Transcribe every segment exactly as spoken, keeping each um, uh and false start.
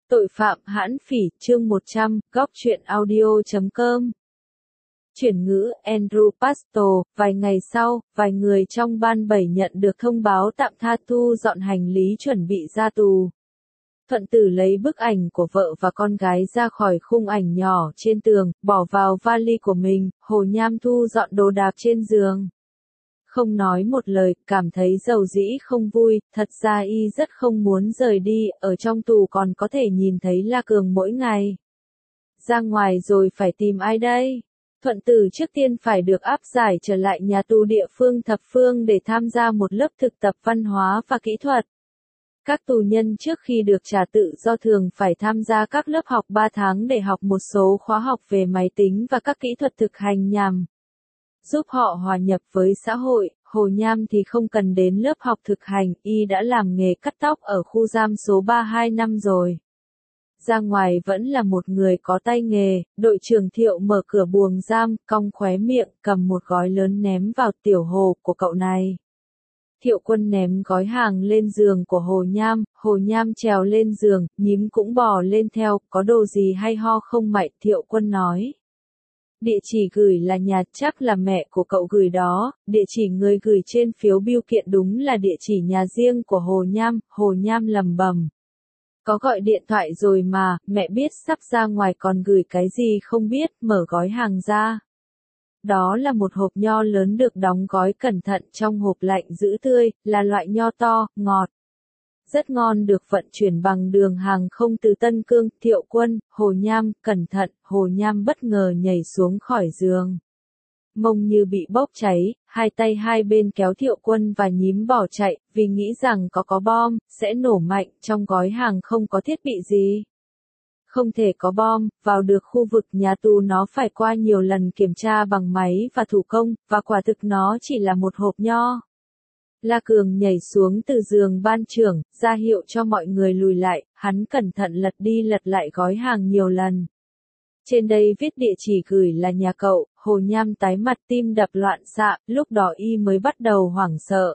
Tội phạm hãn phỉ, chương một trăm, góc truyện audio chấm com. Chuyển ngữ, Andrew Pastor, vài ngày sau, vài người trong ban bảy nhận được thông báo tạm tha thu dọn hành lý chuẩn bị ra tù. Thuận tử lấy bức ảnh của vợ và con gái ra khỏi khung ảnh nhỏ trên tường, bỏ vào vali của mình, Hồ Nham thu dọn đồ đạc trên giường. Không nói một lời, cảm thấy dầu dĩ không vui, thật ra y rất không muốn rời đi, ở trong tù còn có thể nhìn thấy La Cường mỗi ngày. Ra ngoài rồi phải tìm ai đây? Thuận tử trước tiên phải được áp giải trở lại nhà tù địa phương Thập Phương để tham gia một lớp thực tập văn hóa và kỹ thuật. Các tù nhân trước khi được trả tự do thường phải tham gia các lớp học ba tháng để học một số khóa học về máy tính và các kỹ thuật thực hành nhằm giúp họ hòa nhập với xã hội. Hồ Nham thì không cần đến lớp học thực hành, y đã làm nghề cắt tóc ở khu giam số ba hai năm rồi. Ra ngoài vẫn là một người có tay nghề. Đội trưởng Thiệu mở cửa buồng giam, cong khóe miệng, cầm một gói lớn ném vào tiểu Hồ của cậu này. Thiệu Quân ném gói hàng lên giường của Hồ Nham, Hồ Nham trèo lên giường, nhím cũng bò lên theo, có đồ gì hay ho không mày? Thiệu Quân nói. Địa chỉ gửi là nhà, chắc là mẹ của cậu gửi đó, địa chỉ người gửi trên phiếu bưu kiện đúng là địa chỉ nhà riêng của Hồ Nham. Hồ Nham lầm bầm. Có gọi điện thoại rồi mà, mẹ biết sắp ra ngoài còn gửi cái gì không biết, mở gói hàng ra. Đó là một hộp nho lớn được đóng gói cẩn thận trong hộp lạnh giữ tươi, là loại nho to, ngọt. Rất ngon, được vận chuyển bằng đường hàng không từ Tân Cương. Thiệu Quân, Hồ Nham, cẩn thận. Hồ Nham bất ngờ nhảy xuống khỏi giường. Mông như bị bốc cháy, hai tay hai bên kéo Thiệu Quân và nhím bỏ chạy, vì nghĩ rằng có có bom, sẽ nổ mạnh, trong gói hàng không có thiết bị gì. Không thể có bom, vào được khu vực nhà tù nó phải qua nhiều lần kiểm tra bằng máy và thủ công, và quả thực nó chỉ là một hộp nho. La Cường nhảy xuống từ giường ban trưởng, ra hiệu cho mọi người lùi lại, hắn cẩn thận lật đi lật lại gói hàng nhiều lần. Trên đây viết địa chỉ gửi là nhà cậu. Hồ Nham tái mặt, tim đập loạn xạ, lúc đó y mới bắt đầu hoảng sợ.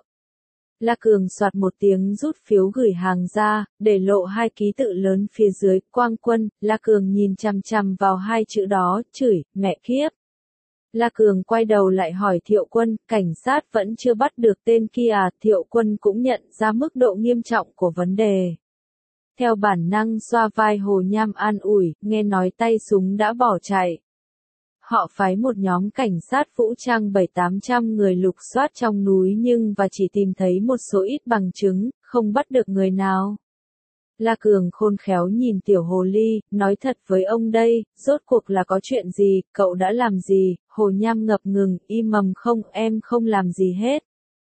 La Cường soạt một tiếng rút phiếu gửi hàng ra, để lộ hai ký tự lớn phía dưới, Quang Quân. La Cường nhìn chằm chằm vào hai chữ đó, chửi, mẹ kiếp. La Cường quay đầu lại hỏi Thiệu Quân, cảnh sát vẫn chưa bắt được tên kia à? Thiệu Quân cũng nhận ra mức độ nghiêm trọng của vấn đề. Theo bản năng xoa vai Hồ Nham an ủi, nghe nói tay súng đã bỏ chạy. Họ phái một nhóm cảnh sát vũ trang bảy tám trăm người lục soát trong núi nhưng và chỉ tìm thấy một số ít bằng chứng, không bắt được người nào. La Cường khôn khéo nhìn tiểu hồ ly, nói thật với ông đây, rốt cuộc là có chuyện gì, cậu đã làm gì? Hồ Nham ngập ngừng, im mầm không, em không làm gì hết.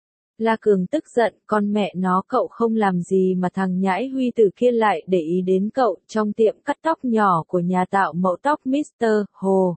La Cường tức giận, con mẹ nó, cậu không làm gì mà thằng nhãi Huy từ kia lại để ý đến cậu, trong tiệm cắt tóc nhỏ của nhà tạo mẫu tóc mít tơ Hồ.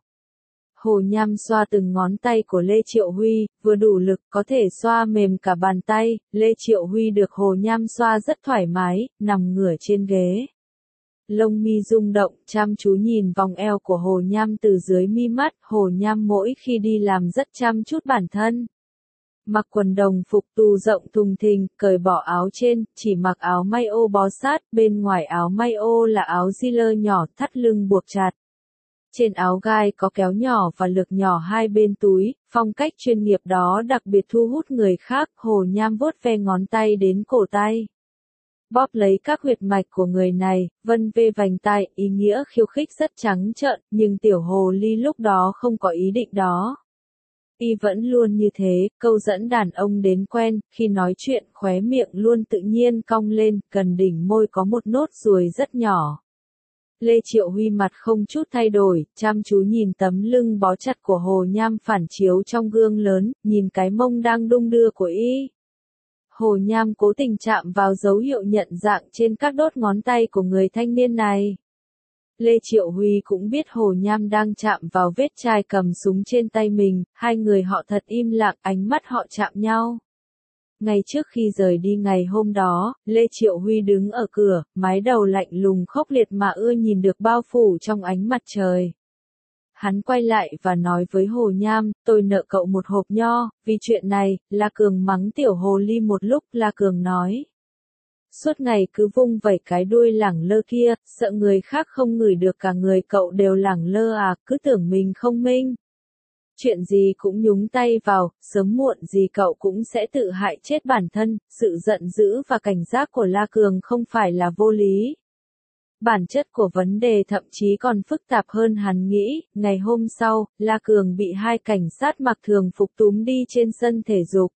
Hồ Nham xoa từng ngón tay của Lê Triệu Huy, vừa đủ lực, có thể xoa mềm cả bàn tay. Lê Triệu Huy được Hồ Nham xoa rất thoải mái, nằm ngửa trên ghế. Lông mi rung động, chăm chú nhìn vòng eo của Hồ Nham từ dưới mi mắt. Hồ Nham mỗi khi đi làm rất chăm chút bản thân. Mặc quần đồng phục tù rộng thùng thình, cởi bỏ áo trên, chỉ mặc áo may ô bó sát, bên ngoài áo may ô là áo ziller nhỏ, thắt lưng buộc chặt. Trên áo gai có kéo nhỏ và lược nhỏ hai bên túi, phong cách chuyên nghiệp đó đặc biệt thu hút người khác. Hồ Nham vuốt ve ngón tay đến cổ tay. Bóp lấy các huyệt mạch của người này, vân vê vành tai, ý nghĩa khiêu khích rất trắng trợn, nhưng tiểu hồ ly lúc đó không có ý định đó. Y vẫn luôn như thế, câu dẫn đàn ông đến quen, khi nói chuyện khóe miệng luôn tự nhiên cong lên, gần đỉnh môi có một nốt ruồi rất nhỏ. Lê Triệu Huy mặt không chút thay đổi, chăm chú nhìn tấm lưng bó chặt của Hồ Nham phản chiếu trong gương lớn, nhìn cái mông đang đung đưa của y. Hồ Nham cố tình chạm vào dấu hiệu nhận dạng trên các đốt ngón tay của người thanh niên này. Lê Triệu Huy cũng biết Hồ Nham đang chạm vào vết chai cầm súng trên tay mình, hai người họ thật im lặng, ánh mắt họ chạm nhau. Ngay trước khi rời đi ngày hôm đó, Lê Triệu Huy đứng ở cửa, mái đầu lạnh lùng khốc liệt mà ưa nhìn được bao phủ trong ánh mặt trời. Hắn quay lại và nói với Hồ Nham, tôi nợ cậu một hộp nho, vì chuyện này. La Cường mắng tiểu hồ ly một lúc. La Cường nói, suốt ngày cứ vung vẩy cái đuôi lẳng lơ kia, sợ người khác không ngửi được cả người cậu đều lẳng lơ à, cứ tưởng mình không minh. Chuyện gì cũng nhúng tay vào, sớm muộn gì cậu cũng sẽ tự hại chết bản thân, sự giận dữ và cảnh giác của La Cường không phải là vô lý. Bản chất của vấn đề thậm chí còn phức tạp hơn hắn nghĩ, ngày hôm sau, La Cường bị hai cảnh sát mặc thường phục túm đi trên sân thể dục.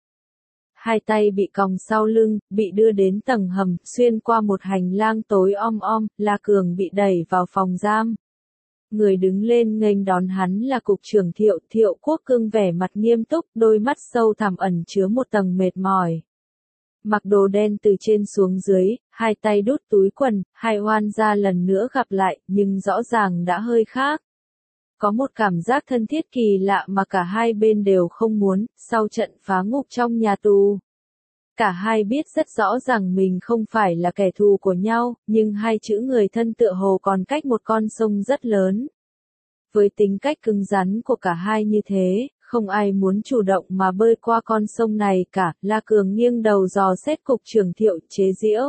Hai tay bị còng sau lưng, bị đưa đến tầng hầm, xuyên qua một hành lang tối om om, La Cường bị đẩy vào phòng giam. Người đứng lên nghênh đón hắn là cục trưởng Thiệu, Thiệu Quốc Cương vẻ mặt nghiêm túc, đôi mắt sâu thẳm ẩn chứa một tầng mệt mỏi. Mặc đồ đen từ trên xuống dưới, hai tay đút túi quần, hai oan gia lần nữa gặp lại, nhưng rõ ràng đã hơi khác. Có một cảm giác thân thiết kỳ lạ mà cả hai bên đều không muốn, sau trận phá ngục trong nhà tù. Cả hai biết rất rõ rằng mình không phải là kẻ thù của nhau, nhưng hai chữ người thân tựa hồ còn cách một con sông rất lớn. Với tính cách cứng rắn của cả hai như thế, không ai muốn chủ động mà bơi qua con sông này cả, La Cường nghiêng đầu dò xét cục trưởng Thiệu, chế giễu.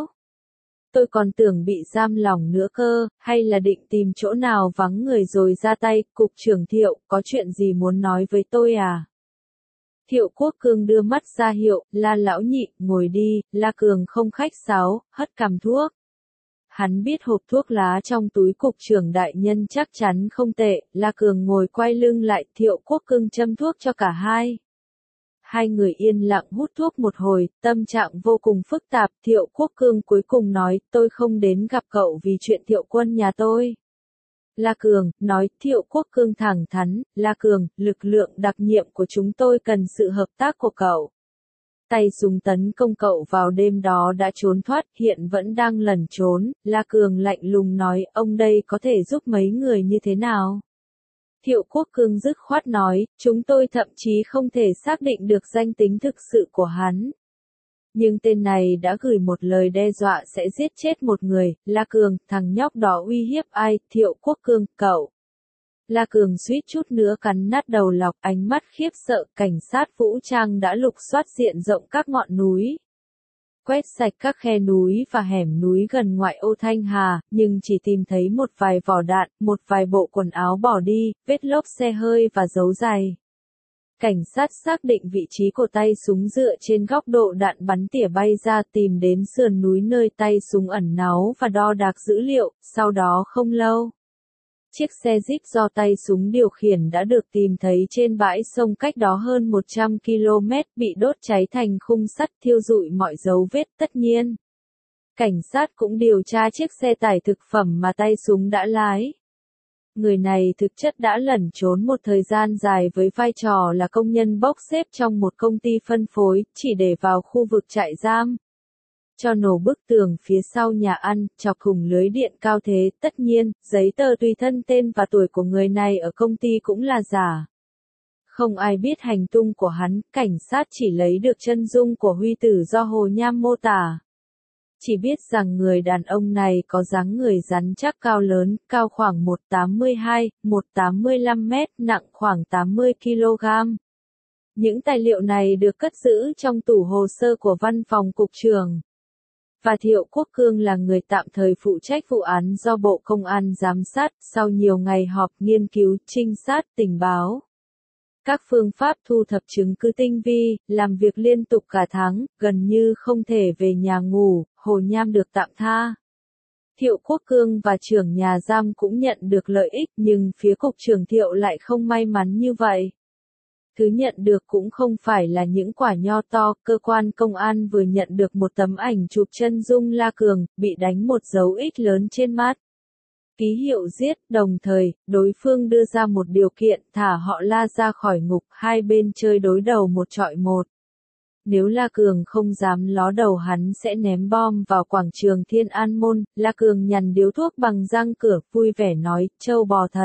Tôi còn tưởng bị giam lỏng nữa cơ, hay là định tìm chỗ nào vắng người rồi ra tay, cục trưởng Thiệu, có chuyện gì muốn nói với tôi à? Thiệu Quốc Cương đưa mắt ra hiệu, La lão nhị, ngồi đi, La Cường không khách sáo, hất cằm thuốc. Hắn biết hộp thuốc lá trong túi cục trưởng đại nhân chắc chắn không tệ, La Cường ngồi quay lưng lại, Thiệu Quốc Cương châm thuốc cho cả hai. Hai người yên lặng hút thuốc một hồi, tâm trạng vô cùng phức tạp, Thiệu Quốc Cương cuối cùng nói, tôi không đến gặp cậu vì chuyện Thiệu Quân nhà tôi. La Cường, nói, Thiệu Quốc Cương thẳng thắn, La Cường, lực lượng đặc nhiệm của chúng tôi cần sự hợp tác của cậu. Tay súng tấn công cậu vào đêm đó đã trốn thoát, hiện vẫn đang lẩn trốn, La Cường lạnh lùng nói, ông đây có thể giúp mấy người như thế nào? Thiệu Quốc Cương dứt khoát nói, chúng tôi thậm chí không thể xác định được danh tính thực sự của hắn. Nhưng tên này đã gửi một lời đe dọa sẽ giết chết một người, La Cường, thằng nhóc đó uy hiếp ai, Thiệu Quốc Cương, cậu. La Cường suýt chút nữa cắn nát đầu lọc, ánh mắt khiếp sợ, cảnh sát vũ trang đã lục soát diện rộng các ngọn núi. Quét sạch các khe núi và hẻm núi gần ngoại ô Thanh Hà, nhưng chỉ tìm thấy một vài vỏ đạn, một vài bộ quần áo bỏ đi, vết lốp xe hơi và dấu giày. Cảnh sát xác định vị trí của tay súng dựa trên góc độ đạn bắn tỉa bay ra, tìm đến sườn núi nơi tay súng ẩn náu và đo đạc dữ liệu, sau đó không lâu. Chiếc xe Jeep do tay súng điều khiển đã được tìm thấy trên bãi sông cách đó hơn một trăm ki lô mét, bị đốt cháy thành khung sắt, thiêu rụi mọi dấu vết. Tất nhiên, cảnh sát cũng điều tra chiếc xe tải thực phẩm mà tay súng đã lái. Người này thực chất đã lẩn trốn một thời gian dài với vai trò là công nhân bốc xếp trong một công ty phân phối, chỉ để vào khu vực trại giam. Cho nổ bức tường phía sau nhà ăn, chọc thủng lưới điện cao thế, tất nhiên, giấy tờ tùy thân tên và tuổi của người này ở công ty cũng là giả. Không ai biết hành tung của hắn, cảnh sát chỉ lấy được chân dung của Huy Tử do Hồ Nham mô tả. Chỉ biết rằng người đàn ông này có dáng người rắn chắc cao lớn, cao khoảng một mét tám mươi hai, một mét tám mươi lăm mét, nặng khoảng tám mươi ki lô gam. Những tài liệu này được cất giữ trong tủ hồ sơ của văn phòng cục trưởng. Và Thiệu Quốc Cương là người tạm thời phụ trách vụ án do Bộ Công an giám sát, sau nhiều ngày họp nghiên cứu, trinh sát, tình báo. Các phương pháp thu thập chứng cứ tinh vi, làm việc liên tục cả tháng, gần như không thể về nhà ngủ, Hồ Nham được tạm tha. Thiệu Quốc Cương và trưởng nhà giam cũng nhận được lợi ích, nhưng phía cục trưởng Thiệu lại không may mắn như vậy. Thứ nhận được cũng không phải là những quả nho to, cơ quan công an vừa nhận được một tấm ảnh chụp chân dung La Cường, bị đánh một dấu X lớn trên mắt. Ký hiệu giết, đồng thời, đối phương đưa ra một điều kiện thả họ La ra khỏi ngục, hai bên chơi đối đầu một trọi một. Nếu La Cường không dám ló đầu hắn sẽ ném bom vào quảng trường Thiên An Môn, La Cường nhằn điếu thuốc bằng răng cửa, vui vẻ nói, trâu bò thật.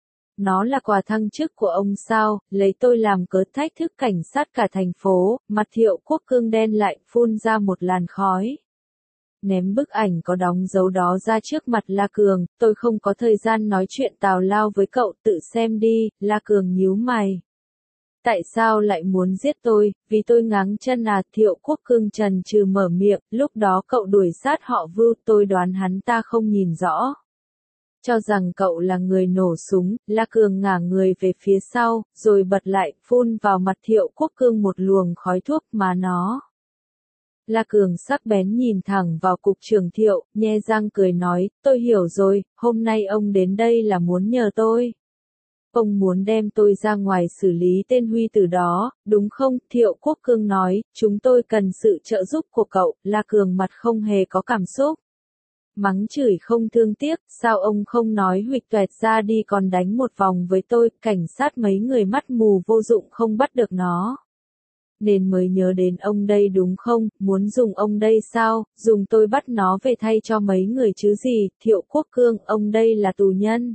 Nó là quà thăng chức của ông sao, lấy tôi làm cớ thách thức cảnh sát cả thành phố, mặt Thiệu Quốc Cương đen lại, phun ra một làn khói. Ném bức ảnh có đóng dấu đó ra trước mặt La Cường, tôi không có thời gian nói chuyện tào lao với cậu, tự xem đi, La Cường nhíu mày. Tại sao lại muốn giết tôi, vì tôi ngáng chân à? Thiệu Quốc Cương trần trừ mở miệng, lúc đó cậu đuổi sát họ Vưu, tôi đoán hắn ta không nhìn rõ. Cho rằng cậu là người nổ súng, La Cường ngả người về phía sau, rồi bật lại, phun vào mặt Thiệu Quốc Cương một luồng khói thuốc mà nó. La Cường sắc bén nhìn thẳng vào cục trưởng Thiệu, nhe răng cười nói, tôi hiểu rồi, hôm nay ông đến đây là muốn nhờ tôi. Ông muốn đem tôi ra ngoài xử lý tên Huy Tử đó, đúng không? Thiệu Quốc Cương nói, chúng tôi cần sự trợ giúp của cậu. La Cường mặt không hề có cảm xúc. Mắng chửi không thương tiếc, sao ông không nói huỵch toẹt ra đi còn đánh một vòng với tôi, cảnh sát mấy người mắt mù vô dụng không bắt được nó. Nên mới nhớ đến ông đây đúng không, muốn dùng ông đây sao, dùng tôi bắt nó về thay cho mấy người chứ gì, Thiệu Quốc Cương, ông đây là tù nhân.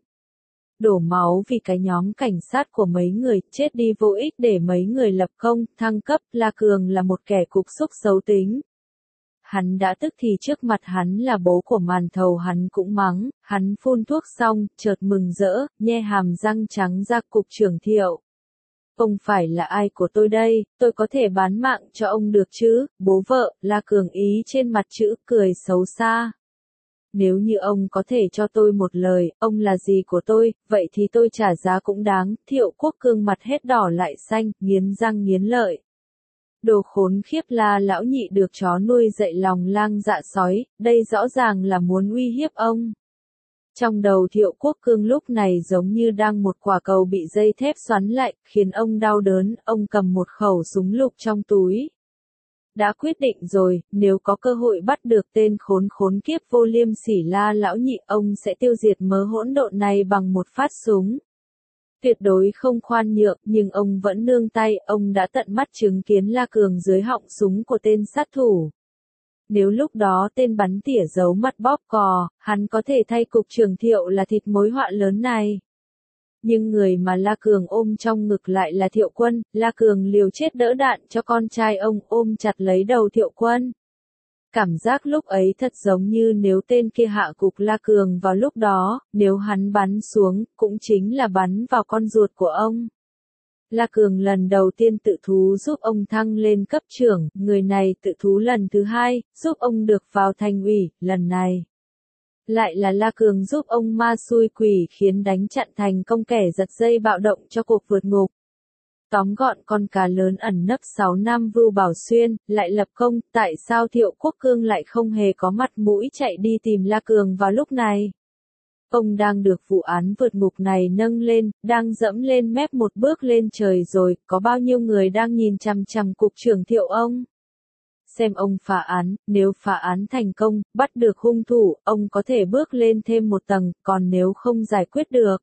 Đổ máu vì cái nhóm cảnh sát của mấy người, chết đi vô ích để mấy người lập công, thăng cấp, La Cường là một kẻ cục xúc xấu tính. Hắn đã tức thì trước mặt hắn là bố của màn thầu hắn cũng mắng, hắn phun thuốc xong, chợt mừng rỡ, nhe hàm răng trắng ra cục trưởng Thiệu. Ông phải là ai của tôi đây, tôi có thể bán mạng cho ông được chứ, bố vợ, La Cường ý trên mặt chữ cười xấu xa. Nếu như ông có thể cho tôi một lời, ông là gì của tôi, vậy thì tôi trả giá cũng đáng. Thiệu Quốc Cương mặt hết đỏ lại xanh, nghiến răng nghiến lợi. Đồ khốn khiếp, La lão nhị được chó nuôi dạy lòng lang dạ sói, đây rõ ràng là muốn uy hiếp ông. Trong đầu Thiệu Quốc Cương lúc này giống như đang một quả cầu bị dây thép xoắn lại, khiến ông đau đớn, ông cầm một khẩu súng lục trong túi. Đã quyết định rồi, nếu có cơ hội bắt được tên khốn khốn kiếp vô liêm sỉ La lão nhị, ông sẽ tiêu diệt mớ hỗn độn này bằng một phát súng. Tuyệt đối không khoan nhượng, nhưng ông vẫn nương tay, ông đã tận mắt chứng kiến La Cường dưới họng súng của tên sát thủ. Nếu lúc đó tên bắn tỉa giấu mặt bóp cò, hắn có thể thay cục trưởng Thiệu là thịt mối họa lớn này. Nhưng người mà La Cường ôm trong ngực lại là Thiệu Quân, La Cường liều chết đỡ đạn cho con trai ông, ôm chặt lấy đầu Thiệu Quân. Cảm giác lúc ấy thật giống như nếu tên kia hạ gục La Cường vào lúc đó, nếu hắn bắn xuống, cũng chính là bắn vào con ruột của ông. La Cường lần đầu tiên tự thú giúp ông thăng lên cấp trưởng, người này tự thú lần thứ hai, giúp ông được vào thành ủy, lần này. Lại là La Cường giúp ông ma xui quỷ khiến đánh chặn thành công kẻ giật dây bạo động cho cuộc vượt ngục. Tóm gọn con cá lớn ẩn nấp sáu năm Vưu Bảo Xuyên, lại lập công, tại sao Thiệu Quốc Cương lại không hề có mặt mũi chạy đi tìm La Cường vào lúc này? Ông đang được vụ án vượt ngục này nâng lên, đang dẫm lên mép một bước lên trời rồi, có bao nhiêu người đang nhìn chằm chằm cục trưởng Thiệu ông? Xem ông phá án, nếu phá án thành công, bắt được hung thủ, ông có thể bước lên thêm một tầng, còn nếu không giải quyết được,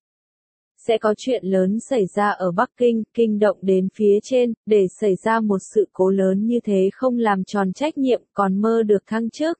sẽ có chuyện lớn xảy ra ở Bắc Kinh, kinh động đến phía trên, để xảy ra một sự cố lớn như thế không làm tròn trách nhiệm, còn mơ được thăng chức.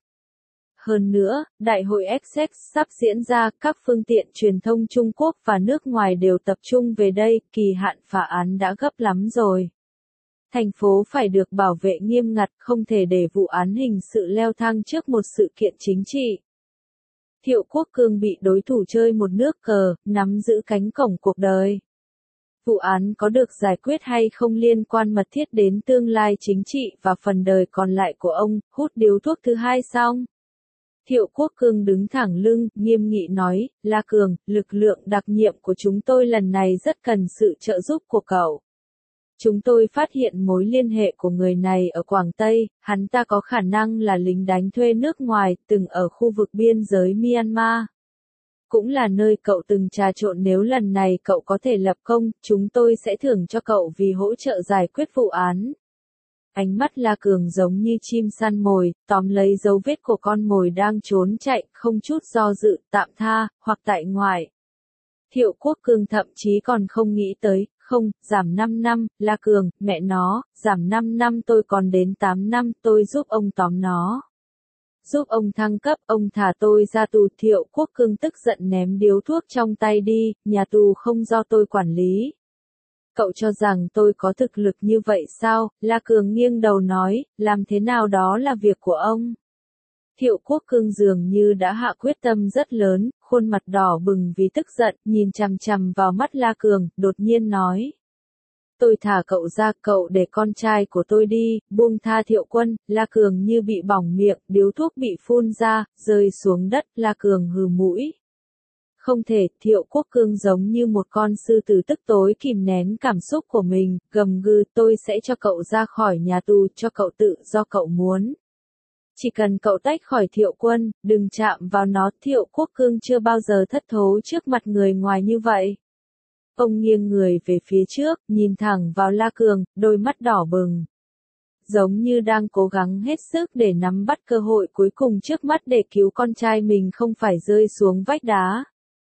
Hơn nữa, Đại hội ép e xê sắp diễn ra, các phương tiện truyền thông Trung Quốc và nước ngoài đều tập trung về đây, kỳ hạn phá án đã gấp lắm rồi. Thành phố phải được bảo vệ nghiêm ngặt, không thể để vụ án hình sự leo thang trước một sự kiện chính trị. Thiệu Quốc Cương bị đối thủ chơi một nước cờ, nắm giữ cánh cổng cuộc đời. Vụ án có được giải quyết hay không liên quan mật thiết đến tương lai chính trị và phần đời còn lại của ông, hút điếu thuốc thứ hai xong. Thiệu Quốc Cương đứng thẳng lưng, nghiêm nghị nói, La Cường, lực lượng đặc nhiệm của chúng tôi lần này rất cần sự trợ giúp của cậu. Chúng tôi phát hiện mối liên hệ của người này ở Quảng Tây, hắn ta có khả năng là lính đánh thuê nước ngoài, từng ở khu vực biên giới Myanmar. Cũng là nơi cậu từng trà trộn, nếu lần này cậu có thể lập công, chúng tôi sẽ thưởng cho cậu vì hỗ trợ giải quyết vụ án. Ánh mắt La Cường giống như chim săn mồi, tóm lấy dấu vết của con mồi đang trốn chạy, không chút do dự, tạm tha, hoặc tại ngoại. Thiệu Quốc Cương thậm chí còn không nghĩ tới, không, giảm năm năm, La Cường, mẹ nó, giảm năm năm tôi còn đến tám năm, tôi giúp ông tóm nó. Giúp ông thăng cấp, ông thả tôi ra tù. Thiệu Quốc Cương tức giận ném điếu thuốc trong tay đi, nhà tù không do tôi quản lý. Cậu cho rằng tôi có thực lực như vậy sao? La Cường nghiêng đầu nói, làm thế nào đó là việc của ông. Thiệu Quốc Cương dường như đã hạ quyết tâm rất lớn, khuôn mặt đỏ bừng vì tức giận, nhìn chằm chằm vào mắt La Cường, đột nhiên nói. Tôi thả cậu ra, cậu để con trai của tôi đi, buông tha Thiệu Quân. La Cường như bị bỏng miệng, điếu thuốc bị phun ra, rơi xuống đất. La Cường hừ mũi. Không thể, Thiệu Quốc Cương giống như một con sư tử tức tối kìm nén cảm xúc của mình, gầm gừ, tôi sẽ cho cậu ra khỏi nhà tù, cho cậu tự do cậu muốn. Chỉ cần cậu tách khỏi Thiệu Quân, đừng chạm vào nó. Thiệu Quốc Cương chưa bao giờ thất thố trước mặt người ngoài như vậy. Ông nghiêng người về phía trước, nhìn thẳng vào La Cường, đôi mắt đỏ bừng. Giống như đang cố gắng hết sức để nắm bắt cơ hội cuối cùng trước mắt để cứu con trai mình không phải rơi xuống vách đá.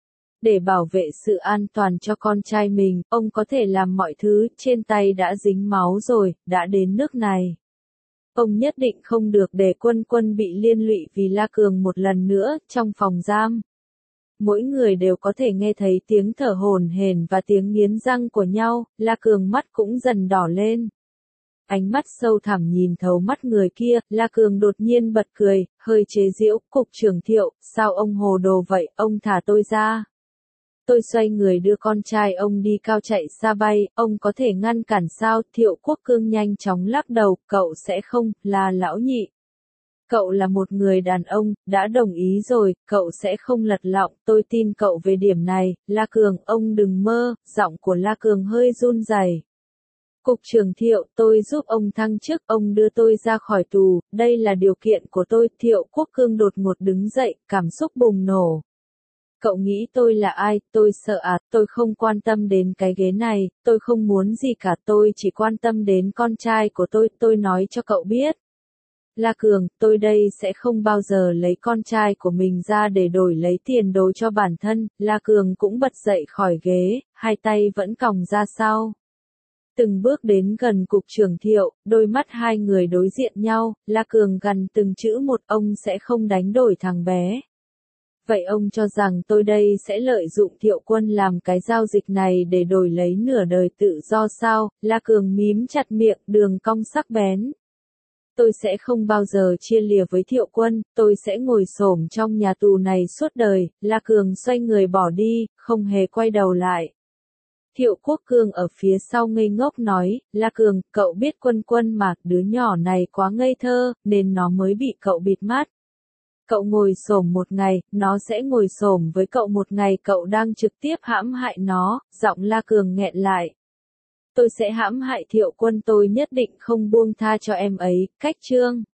Để bảo vệ sự an toàn cho con trai mình, ông có thể làm mọi thứ, trên tay đã dính máu rồi, đã đến nước này. Ông nhất định không được để Quân Quân bị liên lụy vì La Cường một lần nữa, trong phòng giam. Mỗi người đều có thể nghe thấy tiếng thở hổn hển và tiếng nghiến răng của nhau, La Cường mắt cũng dần đỏ lên. Ánh mắt sâu thẳm nhìn thấu mắt người kia, La Cường đột nhiên bật cười, hơi chế giễu, cục trưởng Thiệu, sao ông hồ đồ vậy, ông thả tôi ra. Tôi xoay người đưa con trai ông đi cao chạy xa bay, ông có thể ngăn cản sao? Thiệu Quốc Cương nhanh chóng lắc đầu, cậu sẽ không, là lão nhị. Cậu là một người đàn ông, đã đồng ý rồi, cậu sẽ không lật lọng, tôi tin cậu về điểm này. La Cường, ông đừng mơ, giọng của La Cường hơi run rẩy. Cục trưởng Thiệu, tôi giúp ông thăng chức, ông đưa tôi ra khỏi tù, đây là điều kiện của tôi. Thiệu Quốc Cương đột ngột đứng dậy, cảm xúc bùng nổ. Cậu nghĩ tôi là ai, tôi sợ à, tôi không quan tâm đến cái ghế này, tôi không muốn gì cả, tôi chỉ quan tâm đến con trai của tôi, tôi nói cho cậu biết. La Cường, tôi đây sẽ không bao giờ lấy con trai của mình ra để đổi lấy tiền đồ cho bản thân. La Cường cũng bật dậy khỏi ghế, hai tay vẫn còng ra sau. Từng bước đến gần cục trưởng Thiệu, đôi mắt hai người đối diện nhau, La Cường gằn từng chữ một, ông sẽ không đánh đổi thằng bé. Vậy ông cho rằng tôi đây sẽ lợi dụng Thiệu Quân làm cái giao dịch này để đổi lấy nửa đời tự do sao? La Cường mím chặt miệng, đường cong sắc bén. Tôi sẽ không bao giờ chia lìa với Thiệu Quân, tôi sẽ ngồi xổm trong nhà tù này suốt đời. La Cường xoay người bỏ đi, không hề quay đầu lại. Thiệu Quốc Cương ở phía sau ngây ngốc nói, La Cường, cậu biết Quân Quân mà, đứa nhỏ này quá ngây thơ, nên nó mới bị cậu bịt mắt. Cậu ngồi xổm một ngày, nó sẽ ngồi xổm với cậu một ngày, cậu đang trực tiếp hãm hại nó. Giọng La Cường nghẹn lại. Tôi sẽ hãm hại Thiệu Quân, tôi nhất định không buông tha cho em ấy. Cách chương